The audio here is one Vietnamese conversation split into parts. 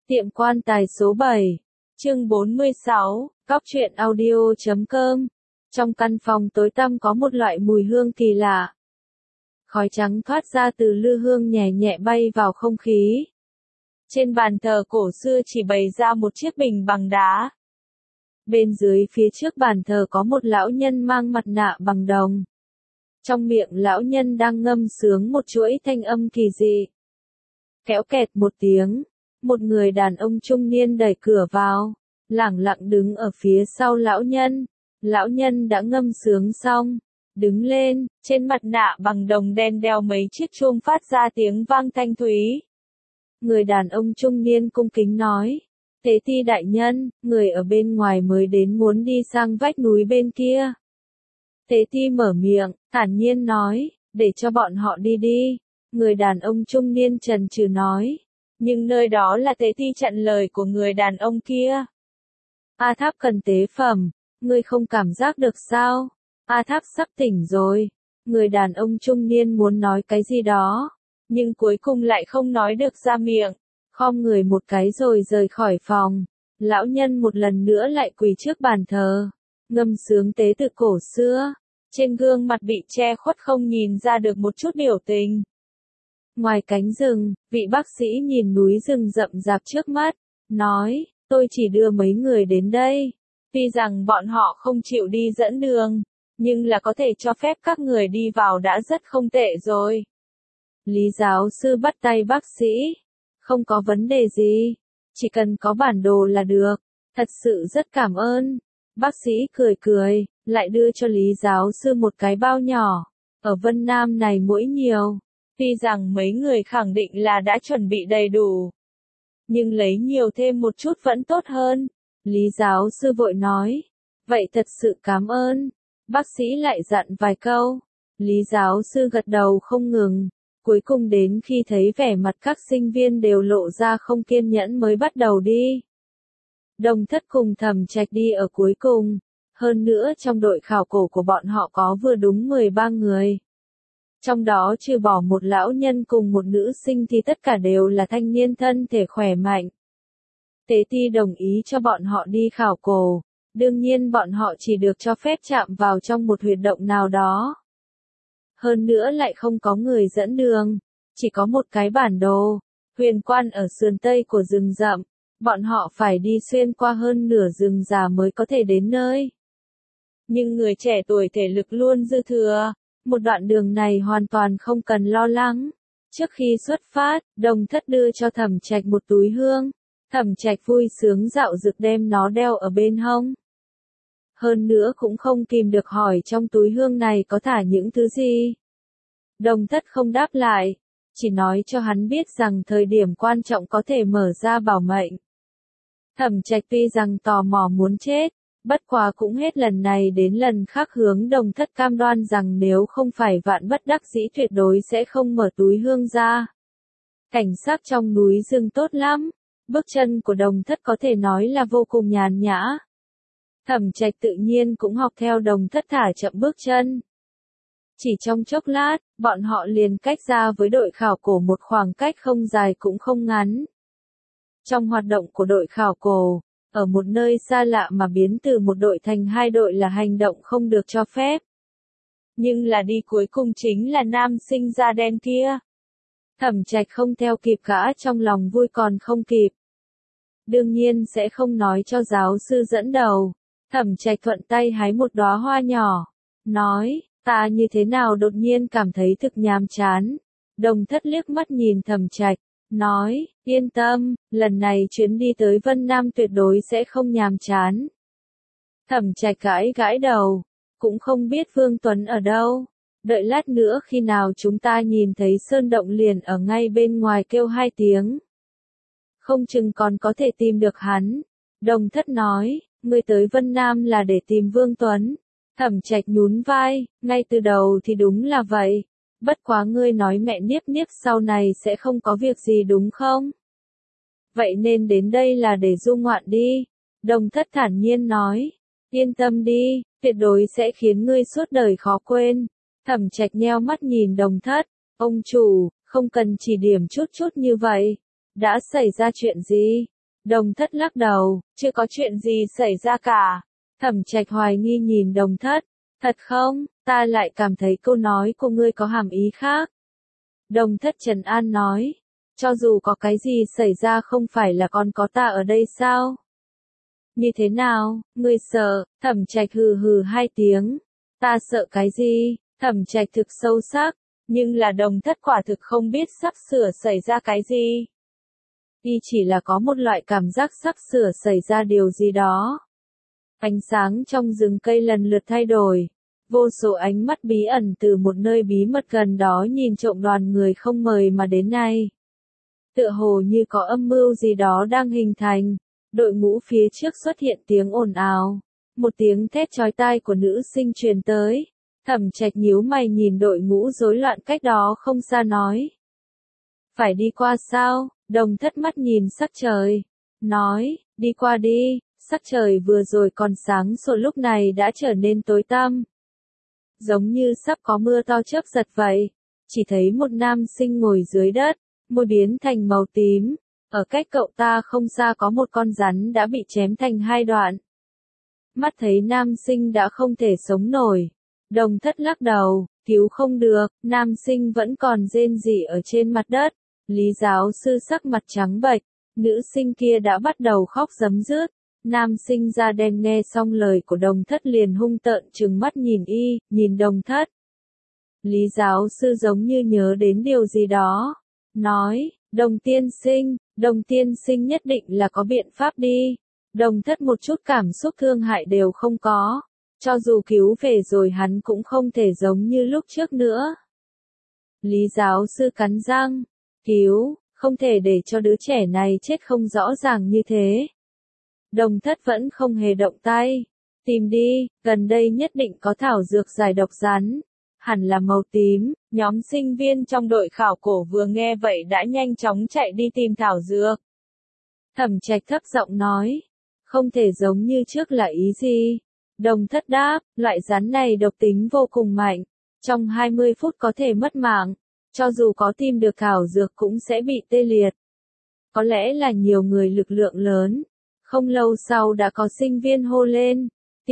Tiệm quan tài số 7, chương 46, góc truyện audio.com. Trong căn phòng tối tăm có một loại mùi hương kỳ lạ. Khói trắng thoát ra từ lư hương nhẹ nhẹ bay vào không khí. Trên bàn thờ cổ xưa chỉ bày ra một chiếc bình bằng đá. Bên dưới phía trước bàn thờ có một lão nhân mang mặt nạ bằng đồng. Trong miệng lão nhân đang ngâm sướng một chuỗi thanh âm kỳ dị. Kéo kẹt một tiếng, một người đàn ông trung niên đẩy cửa vào, lẳng lặng đứng ở phía sau lão nhân. Lão nhân đã ngâm sướng xong, đứng lên, trên mặt nạ bằng đồng đen đeo mấy chiếc chuông phát ra tiếng vang thanh thúy. Người đàn ông trung niên cung kính nói, Tế Ti đại nhân, người ở bên ngoài mới đến muốn đi sang vách núi bên kia. Tế Ti mở miệng, thản nhiên nói, để cho bọn họ đi đi. Người đàn ông trung niên chần chừ nói, nhưng nơi đó là Tế Ti chặn lời của người đàn ông kia. A Tháp cần tế phẩm, ngươi không cảm giác được sao? A Tháp sắp tỉnh rồi. Người đàn ông trung niên muốn nói cái gì đó, nhưng cuối cùng lại không nói được ra miệng. Khom người một cái rồi rời khỏi phòng. Lão nhân một lần nữa lại quỳ trước bàn thờ, ngâm sướng tế tự cổ xưa. Trên gương mặt bị che khuất không nhìn ra được một chút biểu tình. Ngoài cánh rừng, vị bác sĩ nhìn núi rừng rậm rạp trước mắt, nói, tôi chỉ đưa mấy người đến đây. Tuy rằng bọn họ không chịu đi dẫn đường, nhưng là có thể cho phép các người đi vào đã rất không tệ rồi. Lý giáo sư bắt tay bác sĩ. Không có vấn đề gì, chỉ cần có bản đồ là được, thật sự rất cảm ơn. Bác sĩ cười cười, lại đưa cho Lý giáo sư một cái bao nhỏ. Ở Vân Nam này muỗi nhiều, tuy rằng mấy người khẳng định là đã chuẩn bị đầy đủ, nhưng lấy nhiều thêm một chút vẫn tốt hơn. Lý giáo sư vội nói, vậy thật sự cảm ơn. Bác sĩ lại dặn vài câu. Lý giáo sư gật đầu không ngừng. Cuối cùng đến khi thấy vẻ mặt các sinh viên đều lộ ra không kiên nhẫn mới bắt đầu đi. Đồng Thất cùng Thẩm Trạch đi ở cuối cùng. Hơn nữa trong đội khảo cổ của bọn họ có vừa đúng 13 người. Trong đó trừ bỏ một lão nhân cùng một nữ sinh thì tất cả đều là thanh niên thân thể khỏe mạnh. Tế Ti đồng ý cho bọn họ đi khảo cổ. Đương nhiên bọn họ chỉ được cho phép chạm vào trong một huyệt động nào đó. Hơn nữa lại không có người dẫn đường, chỉ có một cái bản đồ. Huyền quan ở sườn tây của rừng rậm, bọn họ phải đi xuyên qua hơn nửa rừng già mới có thể đến nơi. Nhưng người trẻ tuổi thể lực luôn dư thừa, một đoạn đường này hoàn toàn không cần lo lắng. Trước khi xuất phát, Đồng Thất đưa cho Thẩm Trạch một túi hương. Thẩm Trạch vui sướng dạo dực đem nó đeo ở bên hông. Hơn nữa cũng không kìm được hỏi trong túi hương này có thả những thứ gì. Đồng Thất không đáp lại, chỉ nói cho hắn biết rằng thời điểm quan trọng có thể mở ra bảo mệnh. Thẩm Trạch tuy rằng tò mò muốn chết, bất quá cũng hết lần này đến lần khác hướng Đồng Thất cam đoan rằng nếu không phải vạn bất đắc dĩ tuyệt đối sẽ không mở túi hương ra. Cảnh sắc trong núi rừng tốt lắm, bước chân của Đồng Thất có thể nói là vô cùng nhàn nhã. Thẩm Trạch tự nhiên cũng học theo Đồng Thất thả chậm bước chân. Chỉ trong chốc lát, bọn họ liền cách ra với đội khảo cổ một khoảng cách không dài cũng không ngắn. Trong hoạt động của đội khảo cổ, ở một nơi xa lạ mà biến từ một đội thành hai đội là hành động không được cho phép. Nhưng là đi cuối cùng chính là nam sinh da đen kia. Thẩm Trạch không theo kịp gã trong lòng vui còn không kịp. Đương nhiên sẽ không nói cho giáo sư dẫn đầu. Thẩm Trạch thuận tay hái một đóa hoa nhỏ, nói, ta như thế nào đột nhiên cảm thấy thực nhàm chán. Đồng Thất liếc mắt nhìn Thẩm Trạch, nói, yên tâm, lần này chuyến đi tới Vân Nam tuyệt đối sẽ không nhàm chán. Thẩm Trạch gãi gãi đầu, cũng không biết Vương Tuấn ở đâu. Đợi lát nữa khi nào chúng ta nhìn thấy sơn động liền ở ngay bên ngoài kêu 2 tiếng. Không chừng còn có thể tìm được hắn. Đồng Thất nói, ngươi tới Vân Nam là để tìm Vương Tuấn. Thẩm Trạch nhún vai, ngay từ đầu thì đúng là vậy. Bất quá ngươi nói mẹ Niếp Niếp sau này sẽ không có việc gì đúng không? Vậy nên đến đây là để du ngoạn đi. Đồng Thất thản nhiên nói, yên tâm đi, tuyệt đối sẽ khiến ngươi suốt đời khó quên. Thẩm Trạch nheo mắt nhìn Đồng Thất, ông chủ, không cần chỉ điểm chút chút như vậy. Đã xảy ra chuyện gì? Đồng Thất lắc đầu, chưa có chuyện gì xảy ra cả. Thẩm Trạch hoài nghi nhìn Đồng Thất, thật không, ta lại cảm thấy câu nói của ngươi có hàm ý khác. Đồng Thất trấn an nói, cho dù có cái gì xảy ra không phải là còn có ta ở đây sao? Như thế nào, ngươi sợ? Thẩm Trạch hừ hừ hai tiếng. Ta sợ cái gì? Thẩm Trạch thực sâu sắc, nhưng là Đồng Thất quả thực không biết sắp sửa xảy ra cái gì. Y chỉ là có một loại cảm giác sắp sửa xảy ra điều gì đó. Ánh sáng trong rừng cây lần lượt thay đổi. Vô số ánh mắt bí ẩn từ một nơi bí mật gần đó nhìn trộm đoàn người không mời mà đến nay. Tựa hồ như có âm mưu gì đó đang hình thành. Đội ngũ phía trước xuất hiện tiếng ồn ào. Một tiếng thét chói tai của nữ sinh truyền tới. Thẩm Trạch nhíu mày nhìn đội ngũ rối loạn cách đó không xa nói. Phải đi qua sao? Đồng Thất mắt nhìn sắc trời. Nói, đi qua đi. Sắc trời vừa rồi còn sáng sủa lúc này đã trở nên tối tăm. Giống như sắp có mưa to chớp giật vậy. Chỉ thấy một nam sinh ngồi dưới đất, môi biến thành màu tím. Ở cách cậu ta không xa có một con rắn đã bị chém thành hai đoạn. Mắt thấy nam sinh đã không thể sống nổi. Đồng Thất lắc đầu, cứu không được, nam sinh vẫn còn rên rỉ ở trên mặt đất. Lý giáo sư sắc mặt trắng bệch, nữ sinh kia đã bắt đầu khóc rấm rứt. Nam sinh da đen nghe xong lời của Đồng Thất liền hung tợn trừng mắt nhìn y, nhìn Đồng Thất. Lý giáo sư giống như nhớ đến điều gì đó. Nói, Đồng tiên sinh nhất định là có biện pháp đi. Đồng Thất một chút cảm xúc thương hại đều không có. Cho dù cứu về rồi hắn cũng không thể giống như lúc trước nữa. Lý giáo sư cắn răng, cứu, không thể để cho đứa trẻ này chết không rõ ràng như thế. Đồng Thất vẫn không hề động tay. Tìm đi, gần đây nhất định có thảo dược giải độc rắn. Hẳn là màu tím, nhóm sinh viên trong đội khảo cổ vừa nghe vậy đã nhanh chóng chạy đi tìm thảo dược. Thẩm Trạch thấp giọng nói, không thể giống như trước là ý gì? Đồng Thất đáp, loại rắn này độc tính vô cùng mạnh, trong 20 phút có thể mất mạng, cho dù có tìm được thảo dược cũng sẽ bị tê liệt. Có lẽ là nhiều người lực lượng lớn. Không lâu sau đã có sinh viên hô lên,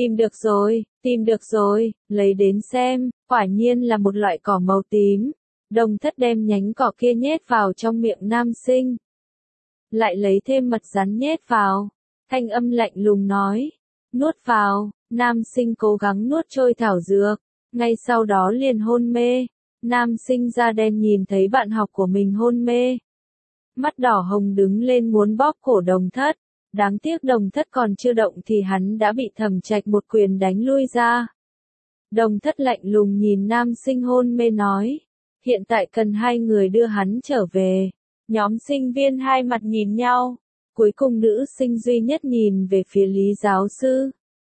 tìm được rồi, lấy đến xem, quả nhiên là một loại cỏ màu tím. Đồng Thất đem nhánh cỏ kia nhét vào trong miệng nam sinh. Lại lấy thêm mật rắn nhét vào, thanh âm lạnh lùng nói, nuốt vào, nam sinh cố gắng nuốt trôi thảo dược, ngay sau đó liền hôn mê. Nam sinh da đen nhìn thấy bạn học của mình hôn mê. Mắt đỏ hồng đứng lên muốn bóp cổ Đồng Thất. Đáng tiếc Đồng Thất còn chưa động thì hắn đã bị Thẩm Trạch một quyền đánh lui ra. Đồng Thất lạnh lùng nhìn nam sinh hôn mê nói, hiện tại cần hai người đưa hắn trở về. Nhóm sinh viên hai mặt nhìn nhau, cuối cùng nữ sinh duy nhất nhìn về phía Lý giáo sư.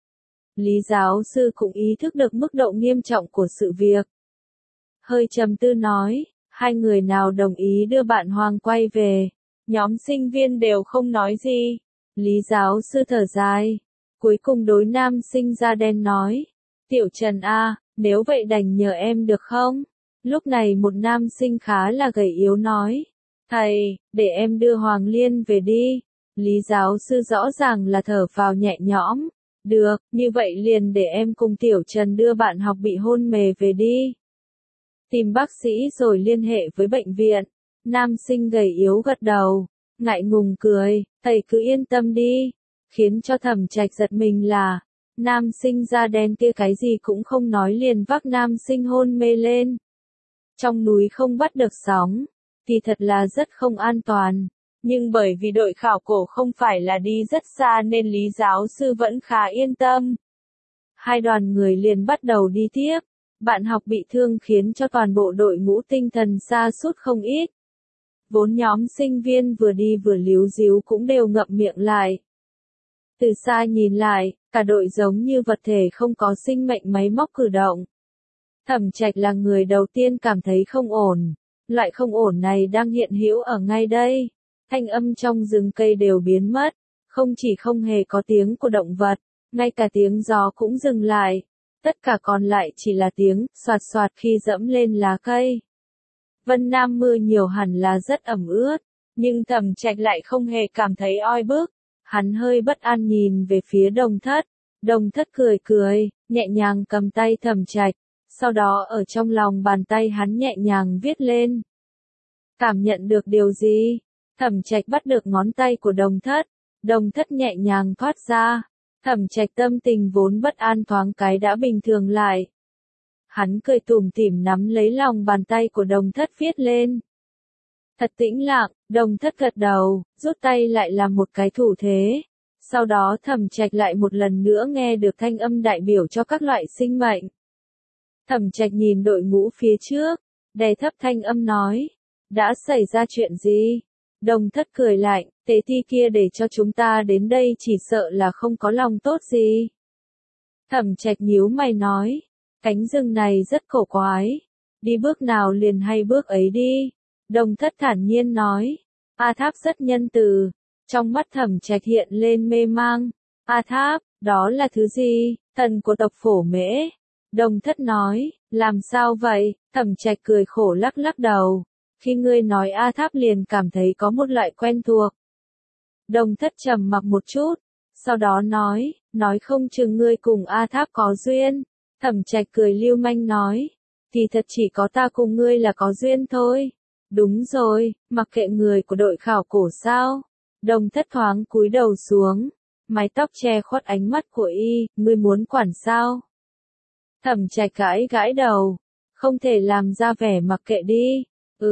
Lý giáo sư cũng ý thức được mức độ nghiêm trọng của sự việc. Hơi trầm tư nói, hai người nào đồng ý đưa bạn Hoàng quay về. Nhóm sinh viên đều không nói gì. Lý giáo sư thở dài, cuối cùng đối nam sinh da đen nói, Tiểu Trần a, nếu vậy đành nhờ em được không? Lúc này một nam sinh khá là gầy yếu nói, thầy, để em đưa Hoàng Liên về đi. Lý giáo sư rõ ràng là thở phào nhẹ nhõm, được, như vậy liền để em cùng Tiểu Trần đưa bạn học bị hôn mê về đi. Tìm bác sĩ rồi liên hệ với bệnh viện. Nam sinh gầy yếu gật đầu, ngại ngùng cười, thầy cứ yên tâm đi. Khiến cho Thẩm Trạch giật mình là, nam sinh da đen kia cái gì cũng không nói liền vác nam sinh hôn mê lên. Trong núi không bắt được sóng, thì thật là rất không an toàn. Nhưng bởi vì đội khảo cổ không phải là đi rất xa nên Lý giáo sư vẫn khá yên tâm. Hai đoàn người liền bắt đầu đi tiếp. Bạn học bị thương khiến cho toàn bộ đội ngũ tinh thần sa sút không ít. Vốn nhóm sinh viên vừa đi vừa líu díu cũng đều ngậm miệng lại. Từ xa nhìn lại, cả đội giống như vật thể không có sinh mệnh máy móc cử động. Thẩm Trạch là người đầu tiên cảm thấy không ổn. Loại không ổn này đang hiện hữu ở ngay đây. Thanh âm trong rừng cây đều biến mất. Không chỉ không hề có tiếng của động vật, ngay cả tiếng gió cũng dừng lại. Tất cả còn lại chỉ là tiếng xoạt xoạt khi dẫm lên lá cây. Vân Nam mưa nhiều hẳn là rất ẩm ướt, nhưng Thẩm Trạch lại không hề cảm thấy oi bức. Hắn hơi bất an nhìn về phía Đồng Thất. Đồng Thất cười cười, nhẹ nhàng cầm tay Thẩm Trạch, sau đó ở trong lòng bàn tay hắn nhẹ nhàng viết lên. Cảm nhận được điều gì? Thẩm Trạch bắt được ngón tay của Đồng Thất. Đồng Thất nhẹ nhàng thoát ra. Thẩm Trạch tâm tình vốn bất an thoáng cái đã bình thường lại. Hắn cười tủm tỉm nắm lấy lòng bàn tay của Đồng Thất viết lên. Thật tĩnh lặng, Đồng Thất gật đầu, rút tay lại làm một cái thủ thế. Sau đó Thẩm Trạch lại một lần nữa nghe được thanh âm đại biểu cho các loại sinh mệnh. Thẩm Trạch nhìn đội ngũ phía trước, đè thấp thanh âm nói. Đã xảy ra chuyện gì? Đồng Thất cười lạnh, tế ti kia để cho chúng ta đến đây chỉ sợ là không có lòng tốt gì. Thẩm Trạch nhíu mày nói, cánh rừng này rất cổ quái, đi bước nào liền hay bước ấy đi. Đồng Thất thản nhiên nói, A Tháp rất nhân từ. Trong mắt Thẩm Trạch hiện lên mê mang. A Tháp, đó là thứ gì? Thần của tộc Phổ Mễ. Đồng Thất nói, làm sao vậy? Thẩm Trạch cười khổ lắc lắc đầu. Khi ngươi nói A Tháp liền cảm thấy có một loại quen thuộc. Đồng Thất trầm mặc một chút, sau đó nói không chừng ngươi cùng A Tháp có duyên. Thẩm Trạch cười lưu manh nói, thì thật chỉ có ta cùng ngươi là có duyên thôi. Đúng rồi, mặc kệ người của đội khảo cổ sao. Đồng Thất thoáng cúi đầu xuống, mái tóc che khuất ánh mắt của y, ngươi muốn quản sao? Thẩm Trạch gãi gãi đầu, không thể làm ra vẻ mặc kệ đi.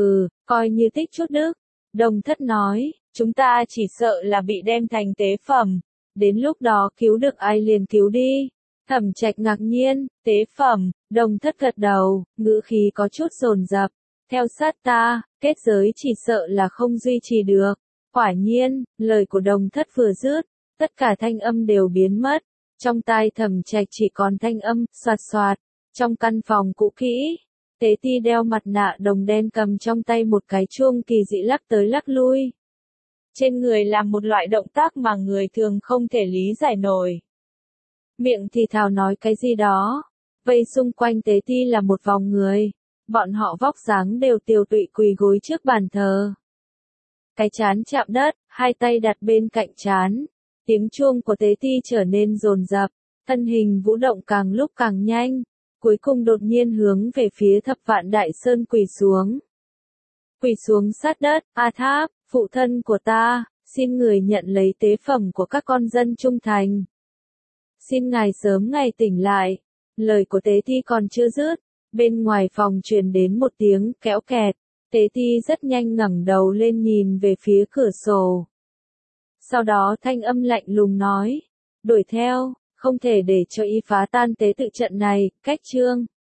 Coi như tích chút đức. Đồng Thất nói, chúng ta chỉ sợ là bị đem thành tế phẩm. Đến lúc đó cứu được ai liền cứu đi. Thẩm Trạch ngạc nhiên, tế phẩm. Đồng Thất gật đầu, ngữ khí có chút dồn dập. Theo sát ta, kết giới chỉ sợ là không duy trì được. Quả nhiên, lời của Đồng Thất vừa dứt, tất cả thanh âm đều biến mất. Trong tai Thẩm Trạch chỉ còn thanh âm, xoạt xoạt. Trong căn phòng cũ kỹ, Tế Ti đeo mặt nạ đồng đen cầm trong tay một cái chuông kỳ dị lắc tới lắc lui. Trên người làm một loại động tác mà người thường không thể lý giải nổi. Miệng thì thào nói cái gì đó. Vây xung quanh Tế Ti là một vòng người. Bọn họ vóc dáng đều tiều tụy quỳ gối trước bàn thờ. Cái trán chạm đất, hai tay đặt bên cạnh trán. Tiếng chuông của Tế Ti trở nên dồn dập, thân hình vũ động càng lúc càng nhanh. Cuối cùng đột nhiên hướng về phía Thập Vạn Đại Sơn quỳ xuống. Quỳ xuống sát đất, A Tháp, phụ thân của ta, xin người nhận lấy tế phẩm của các con dân trung thành. Xin ngài sớm ngày tỉnh lại. Lời của Tế Ti còn chưa dứt, bên ngoài phòng truyền đến một tiếng kéo kẹt. Tế Ti rất nhanh ngẩng đầu lên nhìn về phía cửa sổ. Sau đó thanh âm lạnh lùng nói, đuổi theo. Không thể để cho y phá tan tế tự trận này, cách chương.